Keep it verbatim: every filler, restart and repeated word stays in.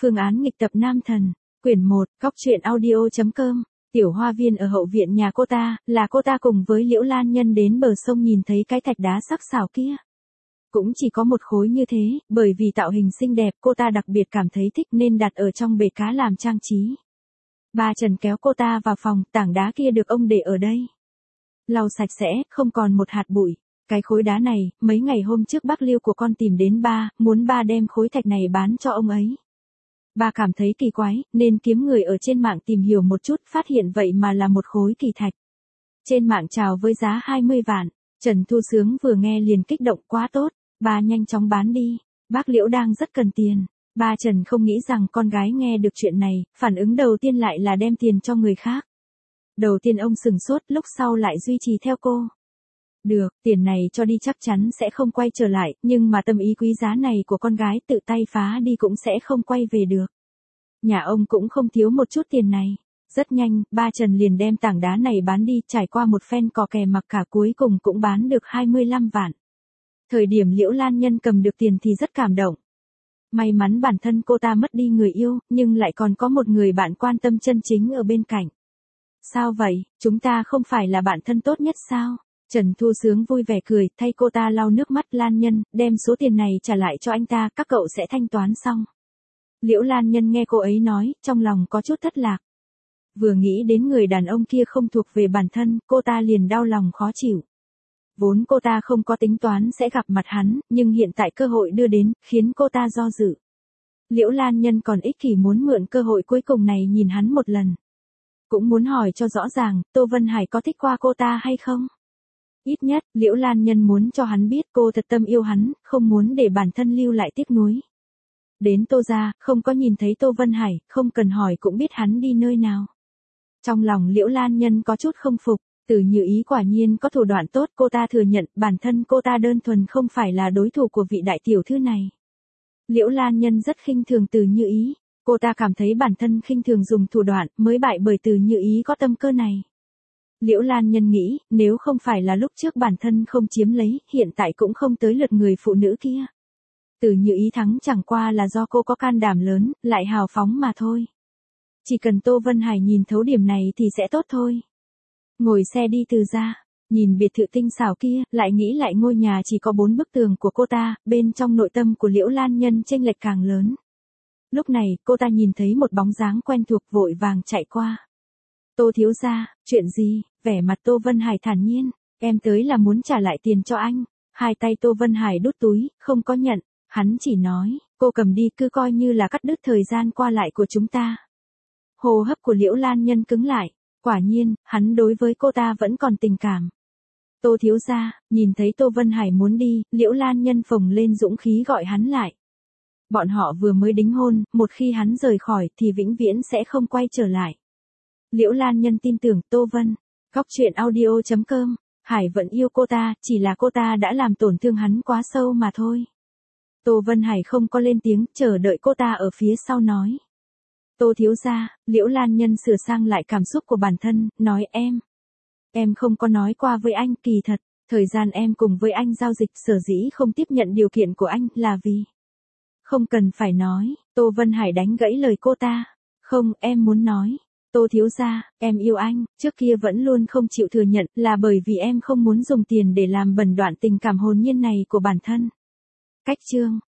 Phương án nghịch tập nam thần, quyển một, góc truyện audio chấm com. Tiểu hoa viên ở hậu viện nhà cô ta, là cô ta cùng với Liễu Lan Nhân đến bờ sông nhìn thấy cái thạch đá sắc sảo kia. Cũng chỉ có một khối như thế, bởi vì tạo hình xinh đẹp cô ta đặc biệt cảm thấy thích nên đặt ở trong bể cá làm trang trí. Ba Trần kéo cô ta vào phòng, tảng đá kia được ông để ở đây. Lau sạch sẽ, không còn một hạt bụi. Cái khối đá này, mấy ngày hôm trước bác Liêu của con tìm đến ba, muốn ba đem khối thạch này bán cho ông ấy. Ba cảm thấy kỳ quái, nên kiếm người ở trên mạng tìm hiểu một chút, phát hiện vậy mà là một khối kỳ thạch. Trên mạng chào với giá hai mươi vạn, Trần Thu Sướng vừa nghe liền kích động, quá tốt, ba nhanh chóng bán đi, bác Liễu đang rất cần tiền. Ba Trần không nghĩ rằng con gái nghe được chuyện này, phản ứng đầu tiên lại là đem tiền cho người khác. Đầu tiên ông sừng sốt, lúc sau lại duy trì theo cô. Được, tiền này cho đi chắc chắn sẽ không quay trở lại, nhưng mà tâm ý quý giá này của con gái tự tay phá đi cũng sẽ không quay về được. Nhà ông cũng không thiếu một chút tiền này. Rất nhanh, ba Trần liền đem tảng đá này bán đi, trải qua một phen cò kè mặc cả cuối cùng cũng bán được hai mươi lăm vạn. Thời điểm Liễu Lan Nhân cầm được tiền thì rất cảm động. May mắn bản thân cô ta mất đi người yêu, nhưng lại còn có một người bạn quan tâm chân chính ở bên cạnh. Sao vậy, chúng ta không phải là bạn thân tốt nhất sao? Trần Thu Sướng vui vẻ cười, thay cô ta lau nước mắt. Lan Nhân, đem số tiền này trả lại cho anh ta, các cậu sẽ thanh toán xong. Liễu Lan Nhân nghe cô ấy nói, trong lòng có chút thất lạc. Vừa nghĩ đến người đàn ông kia không thuộc về bản thân, cô ta liền đau lòng khó chịu. Vốn cô ta không có tính toán sẽ gặp mặt hắn, nhưng hiện tại cơ hội đưa đến, khiến cô ta do dự. Liễu Lan Nhân còn ích kỷ muốn mượn cơ hội cuối cùng này nhìn hắn một lần. Cũng muốn hỏi cho rõ ràng, Tô Vân Hải có thích qua cô ta hay không? Ít nhất, Liễu Lan Nhân muốn cho hắn biết cô thật tâm yêu hắn, không muốn để bản thân lưu lại tiếc nuối. Đến Tô gia, không có nhìn thấy Tô Vân Hải, không cần hỏi cũng biết hắn đi nơi nào. Trong lòng Liễu Lan Nhân có chút không phục, Từ Như Ý quả nhiên có thủ đoạn tốt, cô ta thừa nhận bản thân cô ta đơn thuần không phải là đối thủ của vị đại tiểu thư này. Liễu Lan Nhân rất khinh thường Từ Như Ý, cô ta cảm thấy bản thân khinh thường dùng thủ đoạn mới bại bởi Từ Như Ý có tâm cơ này. Liễu Lan Nhân nghĩ, nếu không phải là lúc trước bản thân không chiếm lấy, hiện tại cũng không tới lượt người phụ nữ kia. Từ Như Ý thắng chẳng qua là do cô có can đảm lớn, lại hào phóng mà thôi. Chỉ cần Tô Vân Hải nhìn thấu điểm này thì sẽ tốt thôi. Ngồi xe đi Từ gia, nhìn biệt thự tinh xảo kia, lại nghĩ lại ngôi nhà chỉ có bốn bức tường của cô ta, bên trong nội tâm của Liễu Lan Nhân chênh lệch càng lớn. Lúc này, cô ta nhìn thấy một bóng dáng quen thuộc vội vàng chạy qua. Tô thiếu gia, chuyện gì? Vẻ mặt Tô Vân Hải thản nhiên, em tới là muốn trả lại tiền cho anh. Hai tay Tô Vân Hải đút túi, không có nhận, hắn chỉ nói, cô cầm đi cứ coi như là cắt đứt thời gian qua lại của chúng ta. Hô hấp của Liễu Lan Nhân cứng lại, quả nhiên, hắn đối với cô ta vẫn còn tình cảm. Tô thiếu gia, nhìn thấy Tô Vân Hải muốn đi, Liễu Lan Nhân phồng lên dũng khí gọi hắn lại. Bọn họ vừa mới đính hôn, một khi hắn rời khỏi thì vĩnh viễn sẽ không quay trở lại. Liễu Lan Nhân tin tưởng Tô Vân. Góc truyện audio chấm com. Hải vẫn yêu cô ta, chỉ là cô ta đã làm tổn thương hắn quá sâu mà thôi. Tô Vân Hải không có lên tiếng, chờ đợi cô ta ở phía sau nói. Tô thiếu gia, Liễu Lan Nhân sửa sang lại cảm xúc của bản thân, nói em. Em không có nói qua với anh, kỳ thật, thời gian em cùng với anh giao dịch sở dĩ không tiếp nhận điều kiện của anh là vì. Không cần phải nói, Tô Vân Hải đánh gãy lời cô ta. Không, em muốn nói. Tô thiếu gia, em yêu anh, trước kia vẫn luôn không chịu thừa nhận là bởi vì em không muốn dùng tiền để làm bẩn đoạn tình cảm hồn nhiên này của bản thân. Cách chương.